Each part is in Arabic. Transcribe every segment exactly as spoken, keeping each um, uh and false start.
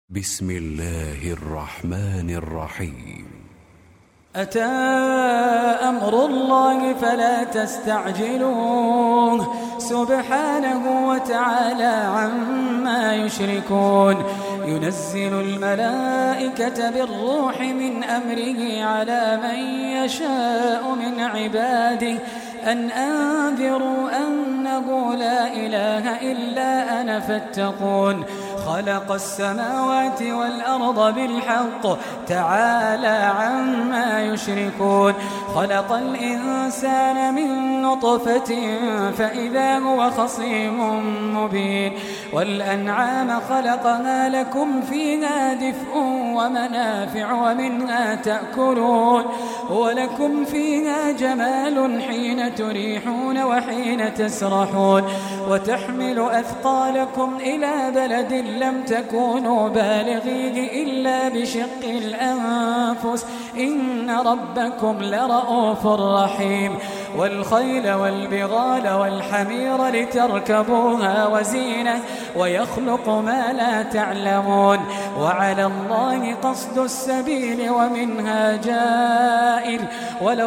بسم الله الرحمن الرحيم. أتى أمر الله فلا تستعجلوه سبحانه وتعالى عما يشركون. ينزل الملائكة بالروح من أمره على من يشاء من عباده أن أنذروا أنه لا إله إلا أنا فاتقون. خلق السماوات والأرض بالحق تعالى عما يشركون. خلق الإنسان من نطفة فإذا هو خصيم مبين. والأنعام خلقها لكم فيها دفء ومنافع ومنها تأكلون ولكم فيها جمال حين تريحون وحين تسرحون. وتحمل أثقالكم إلى بلد لم تكونوا بالغيه إلا بشق الأنفس إن ربكم لرؤوف رحيم. والخيل والبغال والحمير لتركبوها وزينة ويخلق ما لا تعلمون. وعلى الله قصد السبيل ومنها جائر ولو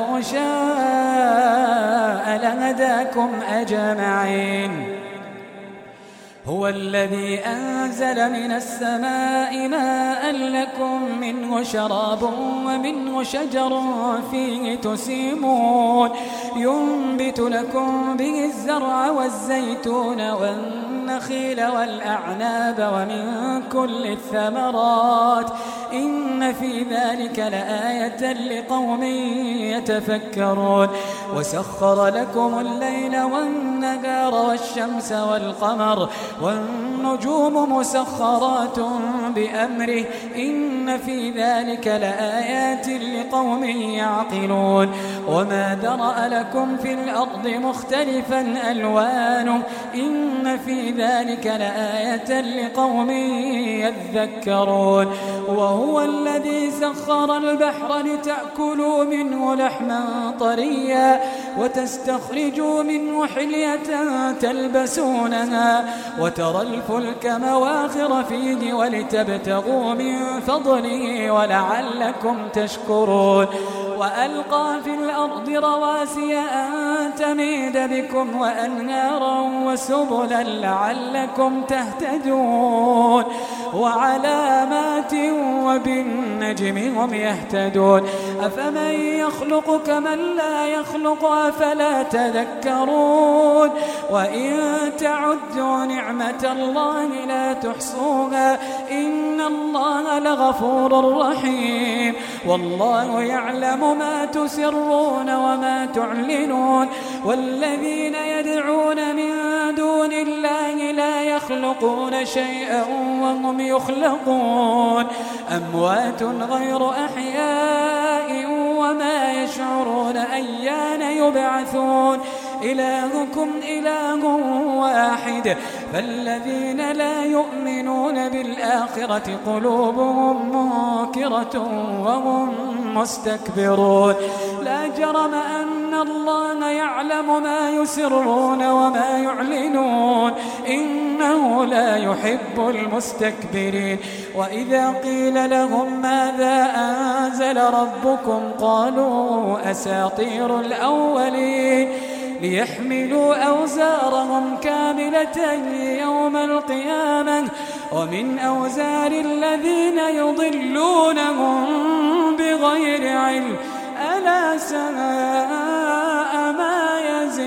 شاء لهداكم أجمعين. هو الذي أنزل من السماء ماء لكم منه شراب ومنه شجر فيه تسيمون. ينبت لكم به الزرع والزيتون والنخيل والأعناب ومن كل الثمرات إن في ذلك لآية لقوم يتفكرون. وسخر لكم الليل والنهار والشمس والقمر والنجوم مسخرات بأمره إن في ذلك لآيات لقوم يعقلون. وما ذرأ لكم في الأرض مختلفا ألوانه إن في ذلك لآية لقوم يذكرون. وهو الذي سخر البحر لتأكلوا منه لحما طريا وتستخرجوا منه حلية تلبسونها وترى الفلك مواخر فيه ولتبتغوا من فضله ولعلكم تشكرون. وألقى في الأرض رواسي أن تميد بكم وأنهارا وسبلا لعلكم تهتدون. وعلامات وبالنجم هم يهتدون. أفمن يخلق كمن لا يخلق أفلا تذكرون. وإن تعدوا نعمة الله لا تحصوها إن الله لغفور رحيم. والله يعلم ما تسرون وما تعلنون. والذين يدعون من دون الله لا يخلقون شيئا وهم يخلقون أموات غير أحياء وما يشعرون أيان يبعثون. إلهكم إله واحد فالذين لا يؤمنون بالآخرة قلوبهم منكرة وهم مستكبرون. لا جرم أن الله يعلم ما يسرون وما يعلنون إنه لا يحب المستكبرين. وإذا قيل لهم ماذا أنزل ربكم قالوا أساطير الأولين ليحملوا أوزارهم كاملة يوم القيامة ومن أوزار الذين يضلونهم بغير علم ألا ساء ما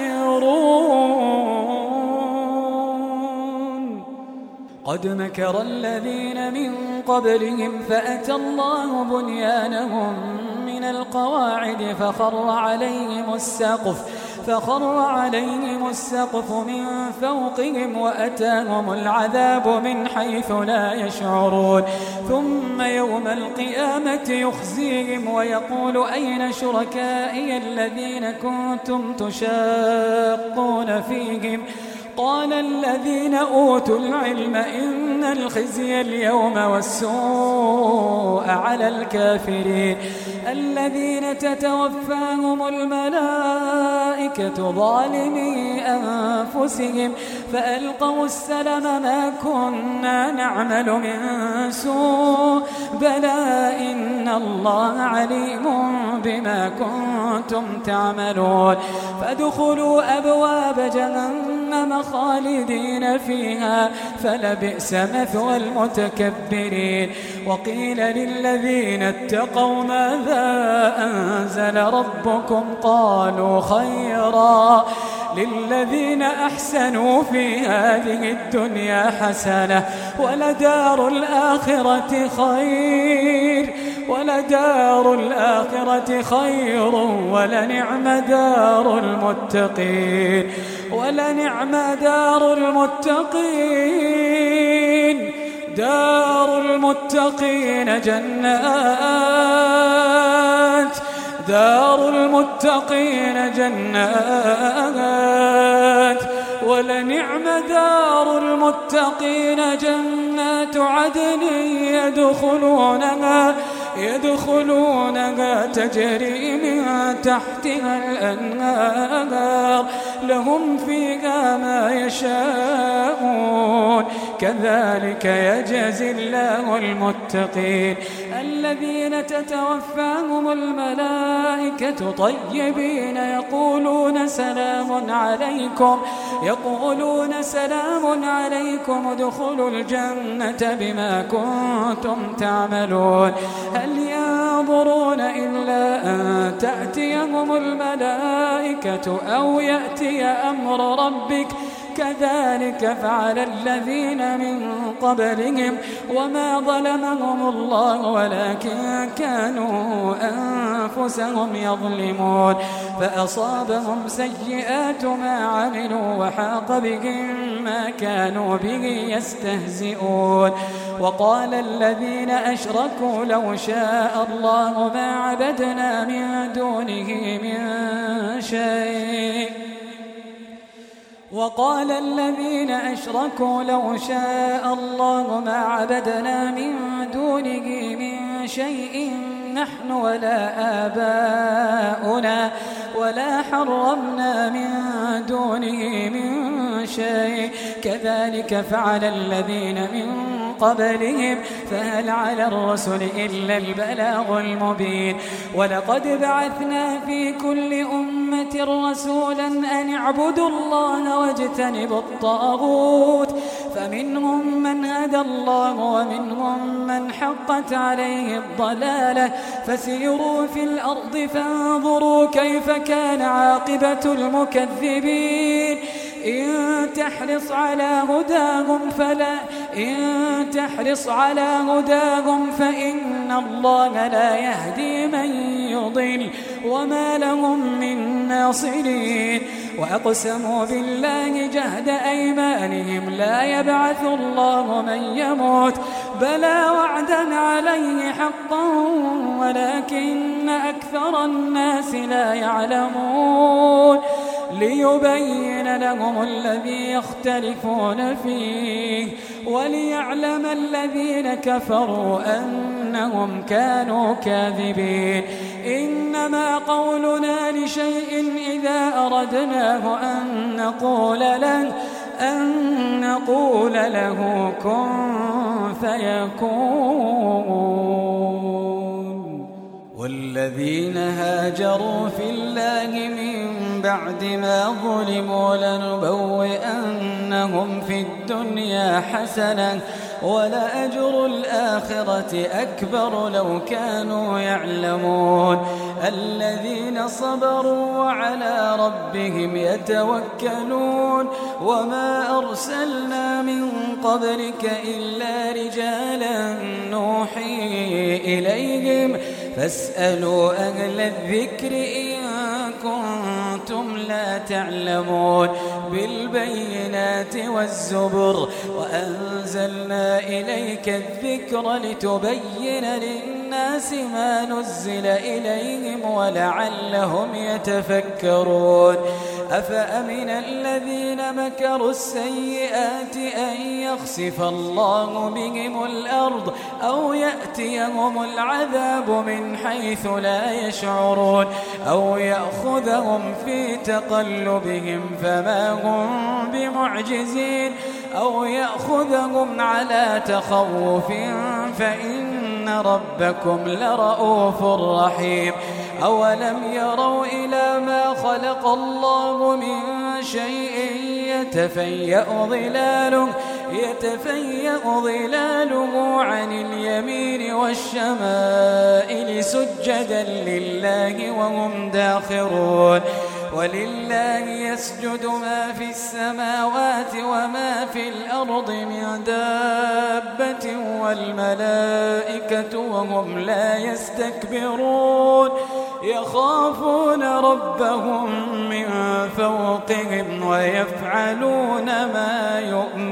يزرون. قد مكر الذين من قبلهم فأتى الله بنيانهم من القواعد فخر عليهم السقف فخر عليهم السقف من فوقهم وأتاهم العذاب من حيث لا يشعرون. ثم يوم القيامة يخزيهم ويقول أين شركائي الذين كنتم تشاقون فيهم قال الذين أوتوا العلم إن الخزي اليوم والسوء على الكافرين الذين تتوفاهم الملائكة ظالمي أنفسهم فألقوا السلم ما كنا نعمل من سوء بلى إن الله عليم بما كنتم تعملون فادخلوا أبواب جهنم خالدين فيها فلبئس مثوى المتكبرين وقيل للذين اتقوا ماذا أنزل ربكم قالوا خيرا للذين أحسنوا في هذه الدنيا حسنة ولدار الآخرة خير ولدار الآخرة خير ولنعم دار المتقين ولنعم دار المتقين دار المتقين جنات دار المتقين جنات ولنعم دار المتقين جنات عدن يدخلونها يدخلونها تجري من تحتها الأنهار لهم فيها ما يشاءون كذلك يجزي الله المتقين الذين تتوفاهم الملائكة طيبين يقولون سلام عليكم يقولون سلام عليكم ادخلوا الجنة بما كنتم تعملون هل ينظرون إلا أن تأتيهم الملائكة أو يأتي أمر ربك كذلك فعل الذين من قبلهم وما ظلمهم الله ولكن كانوا أنفسهم يظلمون فأصابهم سيئات ما عملوا وحاق بهم ما كانوا به يستهزئون وقال الذين أشركوا لو شاء الله ما عبدنا من دونه من شيء وقال الذين أشركوا لو شاء الله ما عبدنا من دونه من شيء نحن ولا آباؤنا ولا حرمنا من دونه من شيء كذلك فعل الذين من قبلهم فهل على الرسل إلا البلاغ المبين ولقد بعثنا في كل أمة رسولا أن اعبدوا الله واجتنبوا الطاغوت فمنهم من هدى الله ومنهم من حقت عليه الضلالة فسيروا في الأرض فانظروا كيف كان عاقبة المكذبين إن تحرص على هداهم فلا إن تحرص على هداهم فإن الله لا يهدي من يضل وما لهم من ناصرين وأقسموا بالله جهد أيمانهم لا يبعث الله من يموت بلى وعدا عليه حقا ولكن أكثر الناس لا يعلمون ليبين لهم الذي يختلفون فيه وليعلم الذين كفروا أنهم كانوا كاذبين إنما قولنا لشيء إذا أردناه أن نقول له أن نقول له كن فيكون والذين هاجروا في الله من بعد ما ظلموا لنبوئنهم في الدنيا حسنة ولأجر الآخرة أكبر لو كانوا يعلمون الذين صبروا وعلى ربهم يتوكلون وما أرسلنا من قبلك إلا رجالا نوحي إليهم فاسألوا أهل الذكر إن كنتم لا تعلمون بالبينات والزبر وأنزلنا إليك الذكر لتبين للناس ما نزل إليهم ولعلهم يتفكرون أفأمن الذين مكروا السيئات أن يخسف الله بهم الأرض أو يأتيهم العذاب من حيث لا يشعرون أو يأخذهم في تقلبهم فما هم بمعجزين أو يأخذهم على تخوف فإن ربكم لرؤوف رحيم أولم يروا إلى ما خلق الله من شيء يتفيأ ظلاله يتفيأ ظلاله عن اليمين والشمائل سجدا لله وهم داخرون ولله يسجد ما في السماوات وما في الأرض من دابة والملائكة وهم لا يستكبرون يخافون ربهم من فوقهم ويفعلون ما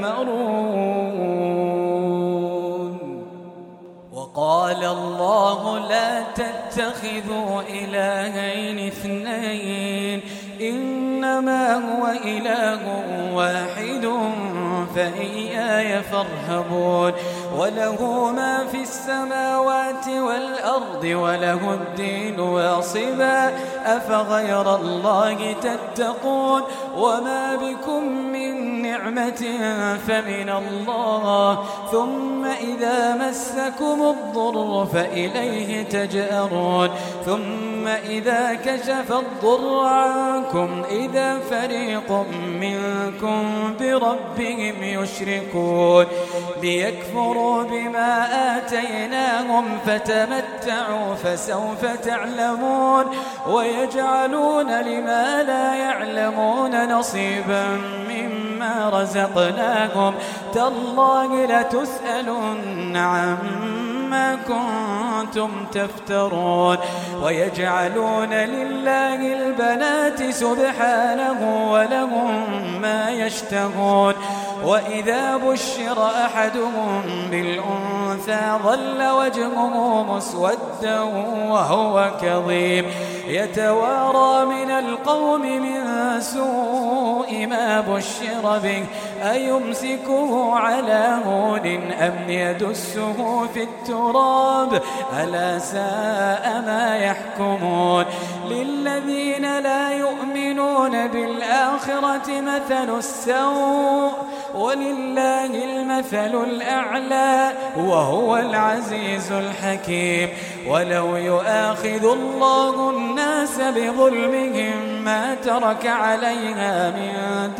يؤمرون وقال الله لا تتخذوا إلهين اثنين إنما هو إله واحد فإياي فارهبون وله ما في السماوات والأرض وله الدين واصبا أفغير الله تتقون وما بكم من نعمة فمن الله ثم إذا مسكم الضر فإليه تجأرون ثم إذا كشف الضر عنكم إذا فريق منكم بربهم يشركون ليكفروا بما آتيناهم فتمتعوا فسوف تعلمون ويجعلون لما لا يعلمون نصيبا مما رزقناهم تالله لتسألن عما كنتم تفترون ويجعلون لله البنات سبحانه ولهم ما يشتهون وإذا بشر أحدهم بالأنثى ظل وجهه مسودا وهو كظيم يتوارى من القوم من سوء ما بشر به أيمسكه على هون أم يدسه في التراب ألا ساء ما يحكمون للذين لا يؤمنون بالآخرة مثل السوء ولله المثل الأعلى وهو العزيز الحكيم ولو يؤاخذ الله الناس بظلمهم ما ترك عليها من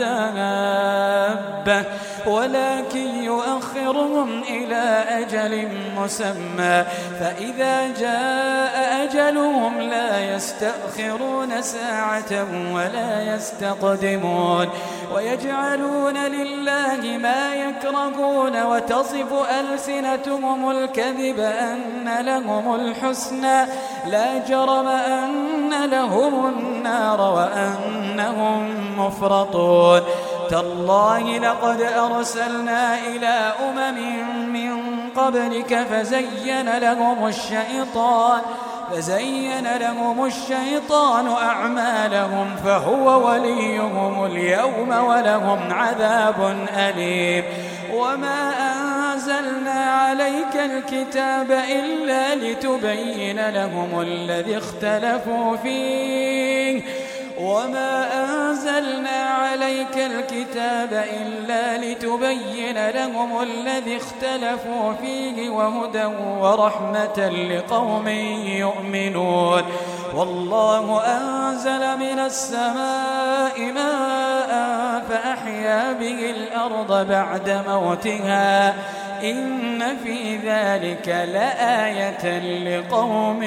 دابة ولكن يؤخرهم إلى أجل مسمى فإذا جاء أجلهم لا يستأخرون ساعة ولا يستقدمون ويجعلون لله ما يكرهون وتصف ألسنتهم الكذب أن لهم الحسنى لا جرم أن لهم النار وأنهم مفرطون تالله لقد أرسلنا إلى أمم من قبلك فزين لهم الشيطان فزين لهم الشيطان أعمالهم فهو وليهم اليوم ولهم عذاب أليم وما أنزلنا عليك الكتاب إلا لتبين لهم الذي اختلفوا فيه وما أنزلنا عليك الكتاب إلا لتبين لهم الذي اختلفوا فيه وهدى ورحمة لقوم يؤمنون والله أنزل من السماء ماء فأحيا به الأرض بعد موتها إن في ذلك لآية لقوم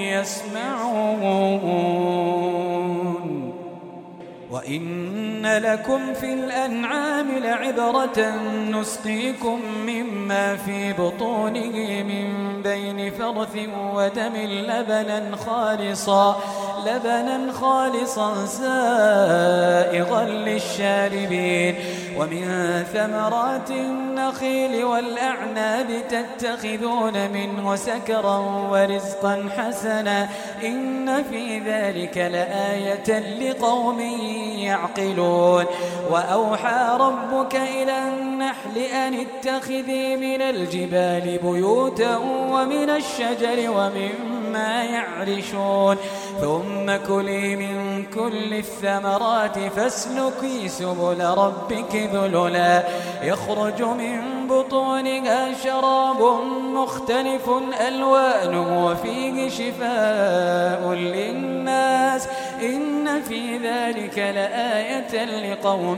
يسمعون وإن لكم في الأنعام لعبرة نسقيكم مما في بطونه من بين فرث ودم لبنا خالصا لبنا خالصا سائغا للشاربين ومن ثمرات والنخيل والأعناب تتخذون منه سكرا ورزقا حسنا إن في ذلك لآية لقوم يعقلون وأوحى ربك إلى النحل أن اتخذي من الجبال بيوتا ومن الشجر ومما يعرشون ثم كلي من كل الثمرات فاسلكي سبل ربك ذللا يخرج من بطونها شراب مختلف ألوانه وفيه شفاء للناس إن في ذلك لآية لقوم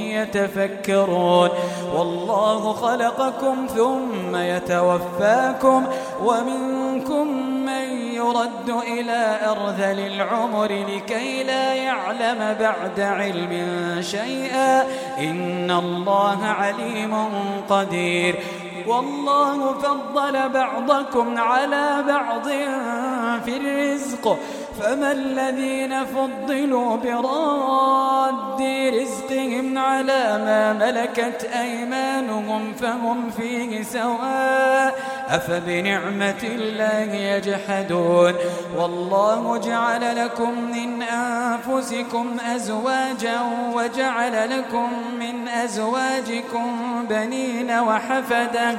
يتفكرون والله خلقكم ثم يتوفاكم ومنكم من يرد إلى أرذل العمر لكي لا يعلم بعد علم شيئا إن الله عليم قدير والله فضل بعضكم على بعض في الرزق فما الذين فضلوا براد رزقهم على ما ملكت أيمانهم فهم فيه سواء أفبنعمة الله يجحدون والله جعل لكم من أنفسكم أزواجا وجعل لكم من أزواجكم بنين وحفدا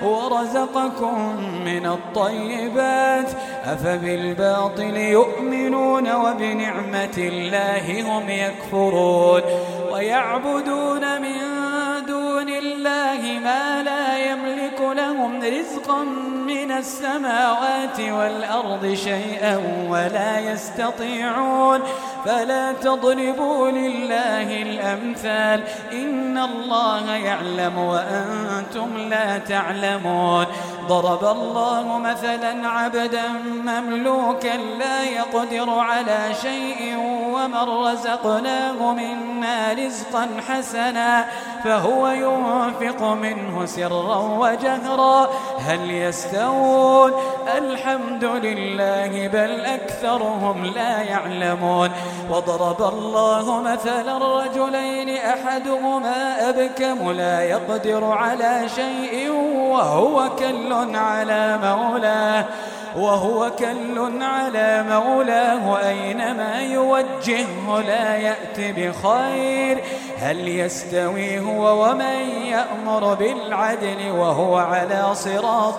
ورزقكم من الطيبات أفبالباطل يؤمنون وبنعمة الله هم يكفرون ويعبدون من دون الله ما لا يملك لهم رزقا من السماوات والأرض شيئا ولا يستطيعون فلا تضربوا لله الأمثال إن الله يعلم وأنتم لا تعلمون ضرب الله مثلا عبدا مملوكا لا يقدر على شيء ومن رزقناه منا رزقا حسنا فهو ينفق منه سرا وجهرا هل يستوون الحمد لله بل أكثرهم لا يعلمون وضرب الله مثلا رجلين أحدهما أبكم لا يقدر على شيء وهو كل على مولاه وهو كل على مولاه أينما يوجهه لا يأتي بخير هل يستوي هو ومن يأمر بالعدل وهو على صراط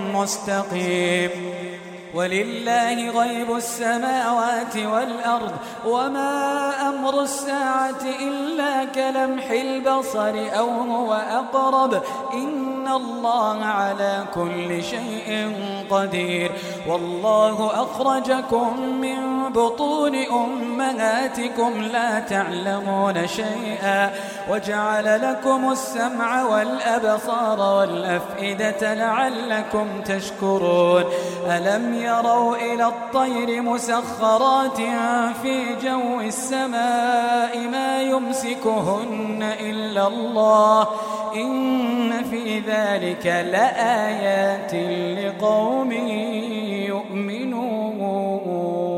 مستقيم ولله غيب السماوات والأرض وما أمر الساعة إلا كلمح البصر أو هو أقرب إن الله على كل شيء قدير والله أخرجكم من بطون أمهاتكم لا تعلمون شيئا وجعل لكم السمع والأبصار والأفئدة لعلكم تشكرون ألم يروا إلى الطير مسخرات في جو السماء ما يمسكهن إلا الله إن في ذلك لآيات لقوم يؤمنون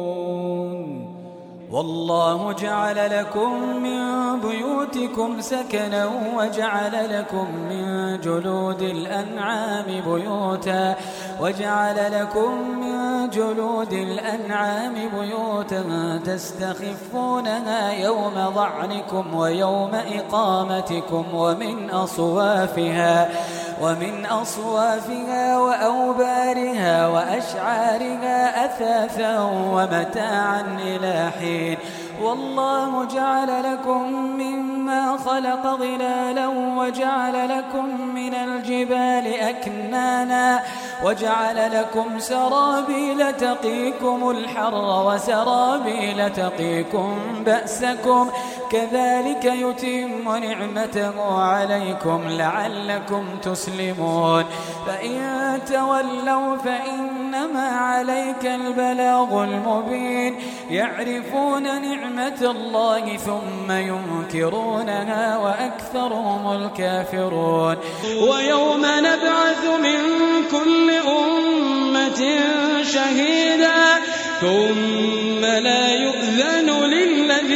والله جعل لكم من بيوتكم سكنا وجعل لكم من جلود الأنعام بيوتا وجعل لكم من جلود الأنعام بيوتا تستخفونها يوم ظعنكم ويوم إقامتكم ومن أصوافها ومن أصوافها وأوبارها وأشعارها أثاثا ومتاعا إلى حين والله جعل لكم مما خلق ظلالا وجعل لكم من الجبال أكنانا وجعل لكم سرابيل تقيكم الحر وسرابيل تقيكم بأسكم كذلك يتم نعمته عليكم لعلكم تسلمون فإن تولوا فإنما عليك البلاغ المبين يعرفون نعمة الله ثم ينكرونها وأكثرهم الكافرون ويوم نبعث من كل أمة شهيدا ثم لا يؤذن للذين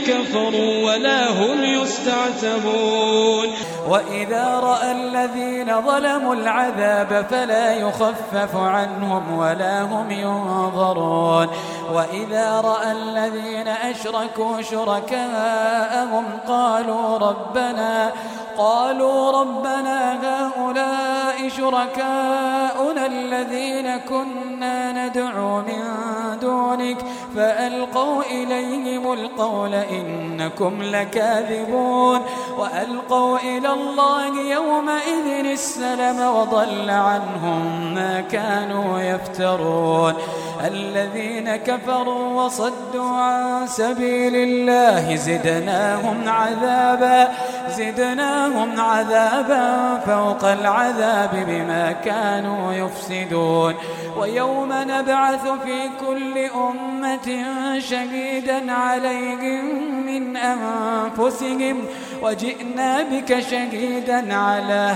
كفروا ولا هم يستعتبون. وإذا رأى الذين ظلموا العذاب فلا يخفف عنهم ولا هم ينظرون. وإذا رأى الذين أشركوا شركاءهم قالوا ربنا قالوا ربنا هؤلاء شركاؤنا الذين كنا ندعو من دونك فألقوا إليهم القول إنكم لكاذبون. وألقوا إلى الله يومئذ السلم وضل عنهم ما كانوا يفترون. الذين كفروا وصدوا عن سبيل الله زدناهم عذابا زدناهم عذابا فوق العذاب بما كانوا يفسدون. ويوم نبعث في كل أمة شهيدا عليهم من أنفسهم وجئنا بك شهيدا على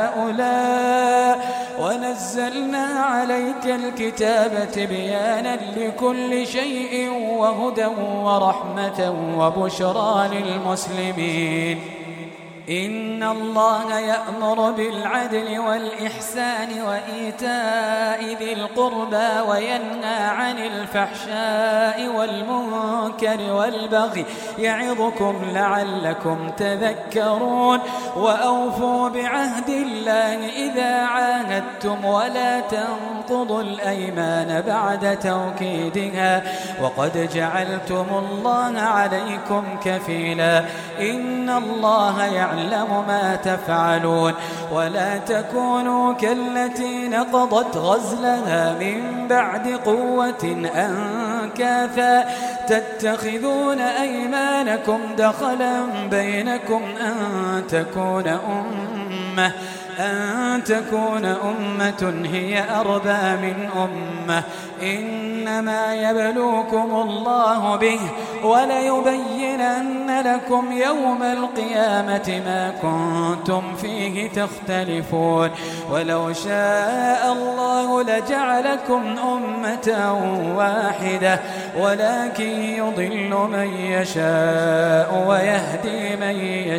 هؤلاء ونزلنا عليك الكتاب تبيانا لكل شيء وهدى ورحمة وبشرى للمسلمين. إن الله يأمر بالعدل والإحسان وإيتاء ذي القربى وينهى عن الفحشاء والمنكر والبغي يعظكم لعلكم تذكرون. وأوفوا بعهد الله إذا عاهدتم ولا تنقضوا الأيمان بعد توكيدها وقد جعلتم الله عليكم كفيلا. إن الله يعلم يعلم ما تفعلون. ولا تكونوا كالتي نقضت غزلها من بعد قوة أنكاثا تتخذون أيمانكم دخلا بينكم أن تكون أمة أن تكون أمة هي أربى من أمة إنما يبلوكم الله به وليبينن لكم يوم القيامة ما كنتم فيه تختلفون. ولو شاء الله لجعلكم أمة واحدة ولكن يضل من يشاء ويهدي من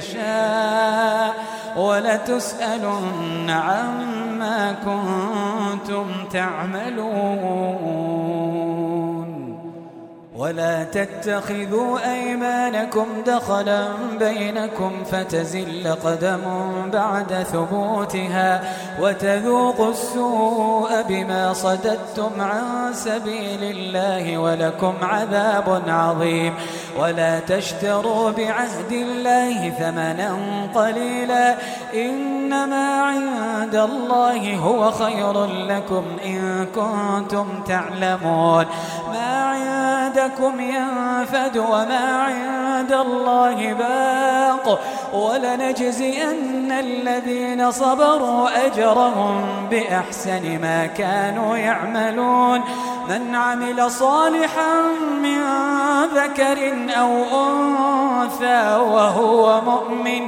يشاء ولتسألن عما كنتم تعملون. ولا تتخذوا أيمانكم دخلا بينكم فتزل قدم بعد ثبوتها وتذوقوا السوء بما صددتم عن سبيل الله ولكم عذاب عظيم. ولا تشتروا بعهد الله ثمنا قليلا إنما عند الله هو خير لكم إن كنتم تعلمون. ما عندكم ينفد وما عند الله باق ولنجزين الذين صبروا أجرهم بأحسن ما كانوا يعملون. من عمل صالحا من ذكر أو أنثى وهو مؤمن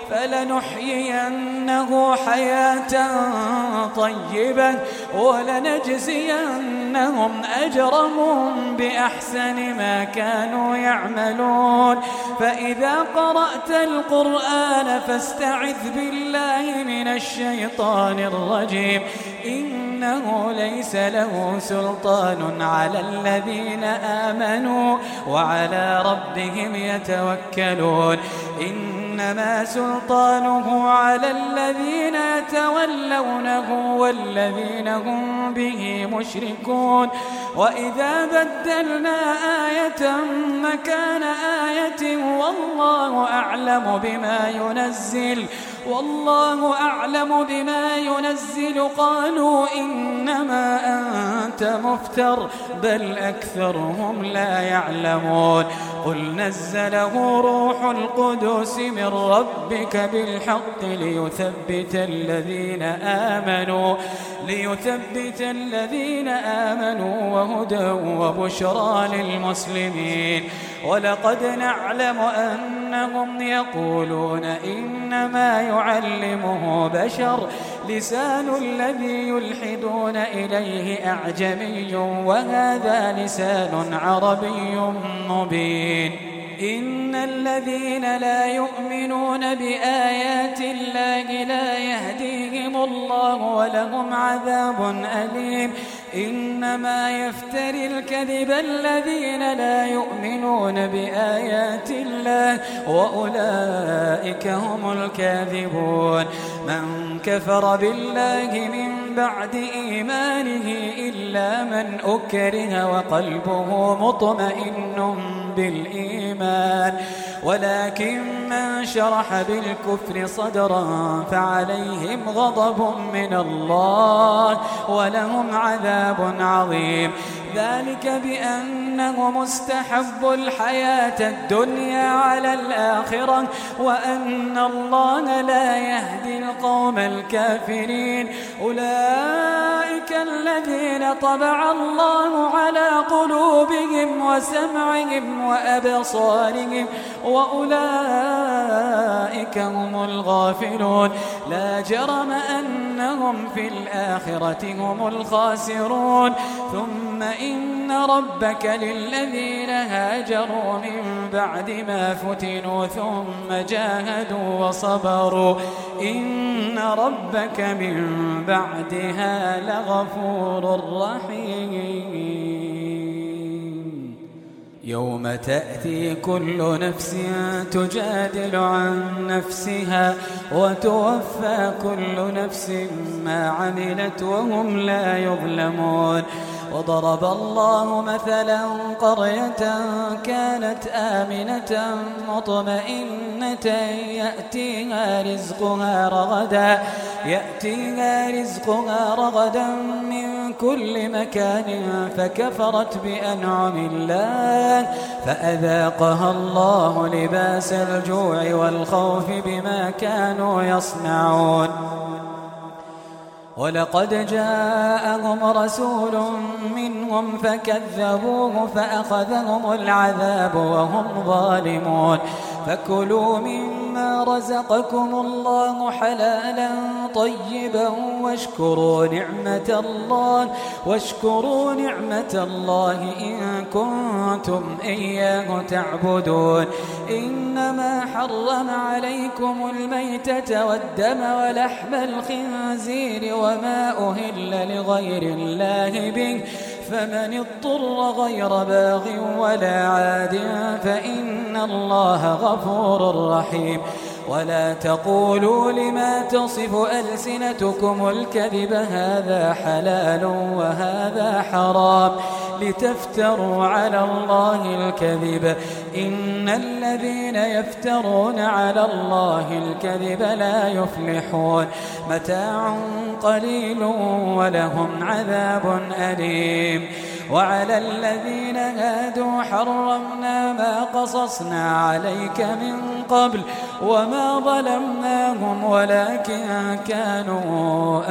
فلنحيينه حياة طيبة ولنجزينهم أجرهم بأحسن ما كانوا يعملون. فإذا قرأت القرآن فاستعذ بالله من الشيطان الرجيم إنه ليس له سلطان على الذين آمنوا وعلى ربهم يتوكلون. إنما سلطانه على الذين يتولونه والذين هم به مشركون. وإذا بدلنا آية مكان آية والله أعلم بما ينزل والله أعلم بما ينزل قالوا إنما أنت مفتر بل أكثرهم لا يعلمون. قل نزله روح القدس من ربك بالحق ليثبت الذين آمنوا ليثبت الذين آمنوا وهدى وبشرى للمسلمين. ولقد نعلم أنهم يقولون إنما يعلمه بشر لسان الذي يلحدون إليه أعجمي وهذا لسان عربي مبين. إن الذين لا يؤمنون بآيات الله لا يهديهم الله ولهم عذاب أليم إنما يفتري الكذب الذين لا يؤمنون بآيات الله وأولئك هم الكاذبون من كفر بالله من بعد إيمانه إلا من أكره وقلبه مطمئن بالإيمان ولكن من شرح بالكفر صدرا فعليهم غضب من الله ولهم عذاب عظيم ذلك بأنهم استحبوا الحياة الدنيا على الآخرة وأن الله لا يهدي القوم الكافرين أولئك الذين طبع الله على قلوبهم وسمعهم وأبصارهم وأولئك هم الغافلون لا جرم أنهم في الآخرة هم الخاسرون ثم إن ربك للذين هاجروا من بعد ما فتنوا ثم جاهدوا وصبروا إن ربك من بعدها لغفور رحيم يوم تأتي كل نفس تجادل عن نفسها وتوفى كل نفس ما عملت وهم لا يظلمون وضرب الله مثلا قرية كانت آمنة مطمئنة يأتيها رزقها رغدا يأتيها رزقها رغدا من كل مكان فكفرت بأنعم الله فأذاقها الله لباس الجوع والخوف بما كانوا يصنعون ولقد جاءهم رسول منهم فكذبوه فأخذهم العذاب وهم ظالمون فكلوا مما رزقكم الله حلالا طيبا واشكروا نعمة الله واشكروا نعمة الله إن كنتم إياه تعبدون إنما حرم عليكم الميتة والدم ولحم الخنزير وما أهل لغير الله به فمن اضطر غير باغ ولا عاد فإن الله غفور رحيم ولا تقولوا لما تصف ألسنتكم الكذب هذا حلال وهذا حرام لتفتروا على الله الكذب إن الذين يفترون على الله الكذب لا يفلحون متاع قليل ولهم عذاب أليم وعلى الذين هادوا حرمنا ما قصصنا عليك من قبل وما ظلمناهم ولكن كانوا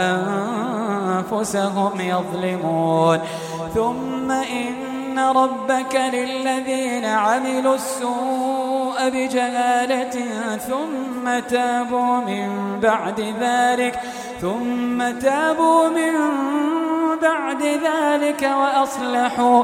أنفسهم يظلمون ثم إن ربك للذين عملوا السوء بجهالة ثم تابوا من بعد ذلك ثم تابوا من بعد ذلك وأصلحوا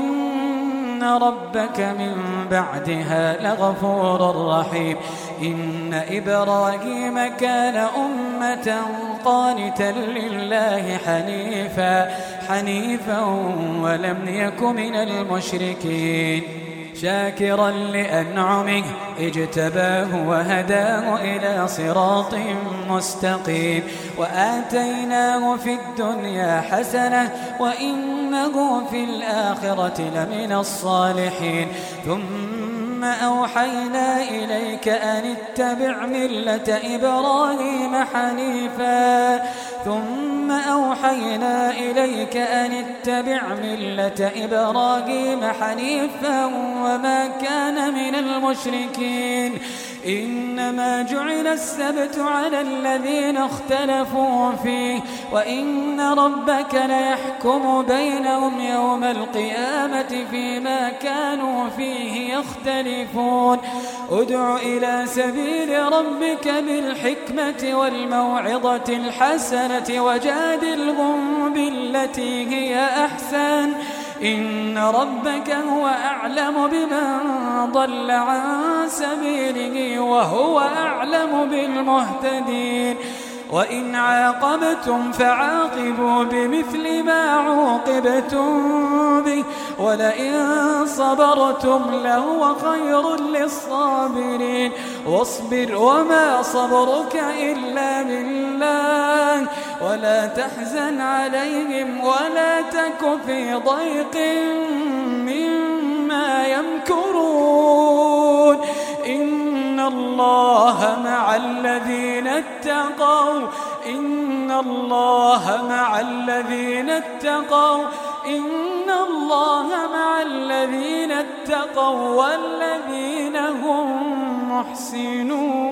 إن ربك من بعدها لغفور رحيم إن إبراهيم كان أمة قانتا لله حنيفا حنيفا ولم يك من المشركين شاكرا لأنعمه اجتباه وهداه إلى صراط مستقيم وآتيناه في الدنيا حسنة وإنه في الآخرة لمن الصالحين ثم أوحينا إليك أن اتبع ملة إبراهيم حنيفا ثم أوحينا إليك أن اتبع ملة إبراهيم حنيفا وما كان من المشركين إنما جعل السبت على الذين اختلفوا فيه وإن ربك ليحكم بينهم يوم القيامة فيما كانوا فيه يختلفون ادع إلى سبيل ربك بالحكمة والموعظة الحسنة وجادلهم بالتي هي أحسن إن ربك هو أعلم بمن ضل عن سبيله وهو أعلم بالمهتدين وإن عاقبتم فعاقبوا بمثل ما عوقبتم به ولئن صبرتم لهو خير للصابرين واصبر وما صبرك إلا بالله ولا تحزن عليهم ولا تك في ضيق مما يمكرون إن الله مع الذين اتقوا إن الله مع الذين اتقوا إن الله مع الذين اتقوا والذين هم محسنون.